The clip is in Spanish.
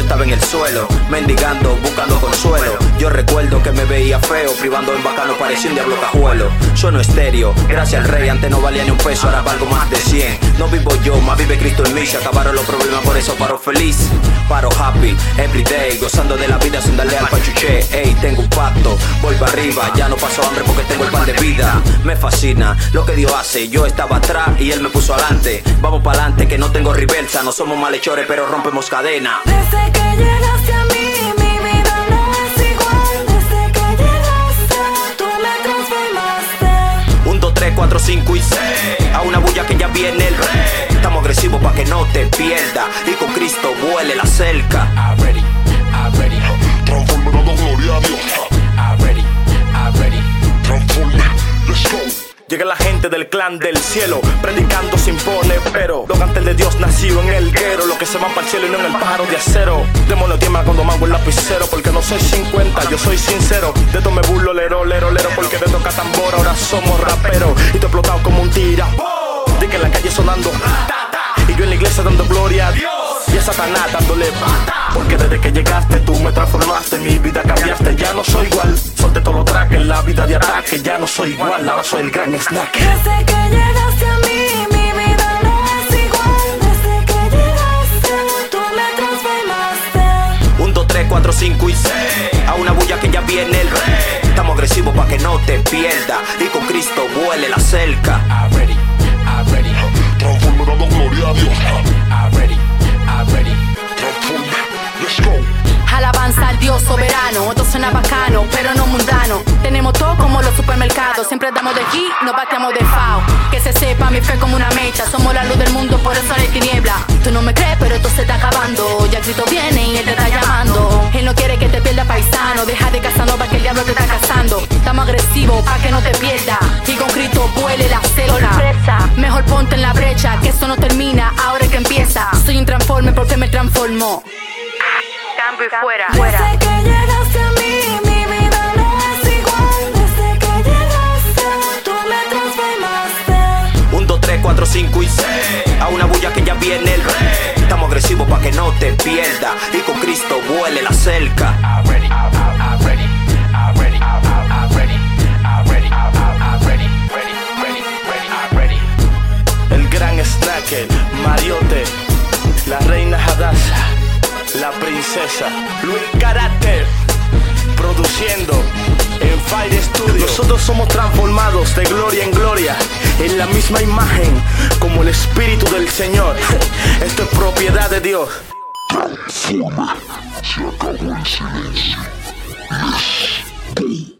estaba en el suelo, mendigando, buscando consuelo. Yo recuerdo que me veía feo, privando en bacano, parecía un diablo cajuelo. Sueno estéreo, gracias al rey, antes no valía ni un peso, ahora valgo más de 100. No vivo yo, más vive Cristo en mí, se acabaron los problemas, por eso paro feliz. Paro happy, everyday, gozando de la vida sin darle al pachuché. Ey, tengo un pacto, voy para arriba, ya no paso hambre porque tengo el pan de vida. Me fascina lo que Dios hace, yo estaba atrás y Él me puso adelante. Vamos para adelante que no tengo reversa, no somos malhechores pero rompemos cadena. Desde que llegaste a mí, mi vida no es igual. Desde que llegaste, tú me transformaste. 1, 2, 3, 4, 5 y 6. A una bulla que ya viene el rey. Estamos agresivos pa' que no te pierdas y con Cristo vuele la cerca. I'm ready. Transforme, dando gloria a Dios. I'm ready. Transforme, let's go. Llega la gente del clan del cielo, predicando se impone, pero los cantantes de Dios nacido en el guero, los que se van para el cielo y no en el pájaro de acero. Demonio tiembla cuando mango el lapicero, porque no soy 50, yo soy sincero. De esto me burlo, lero, porque de toca tambor ahora somos raperos. Y te he explotado como un tira, de que en la calle sonando, y yo en la iglesia dando gloria a Dios. Y a Satanás dándole porque desde que llegaste tú me transformaste, mi vida cambiaste, ya no soy igual. Solté todo lo traje en la vida de ataque, ya no soy igual, ahora soy el gran snack. Desde que llegaste a mí, mi vida no es igual. Desde que llegaste, tú me transformaste. 1, 2, 3, 4, 5 y 6. A una bulla que ya viene el rey. Estamos agresivos pa' que no te pierdas y con Cristo vuele la cerca. I'm ready. Transforme, dando gloria a Dios. I'm ready. Transforme, let's go. Alabanza al Dios soberano, esto suena bacano, pero no mundano. Tenemos todo como los supermercados, siempre damos de aquí, no bateamos de FAO. Que se sepa, mi fe como una mecha, somos la luz del mundo, por eso no hay tiniebla. Tú no me crees, pero esto se está acabando, ya Cristo viene y Él te está llamando. Él no quiere que te pierdas paisano, deja de Casanova que el diablo te está cazando. Estamos agresivos pa' que no te pierdas, y con Cristo vuele la cerca. Mejor ponte en la brecha, que eso no termina, ahora es que empieza. Soy un transforme porque me transformó. Cambio y fuera. Desde que llegaste a mí, mi vida no es igual. Desde que llegaste, tú me transformaste. 1, 2, 3, 4, 5 y 6. A una bulla que ya viene el rey. Estamos agresivos pa' que no te pierdas y con Cristo vuele la cerca. I'm ready. El gran snacker, Mariote, la reina Hadassah, la princesa, Luis Carácter, produciendo en Fire Studio. Nosotros somos transformados de gloria en gloria, en la misma imagen como el Espíritu del Señor. Esto es propiedad de Dios. Transforme, se acabó el silencio. Let's go.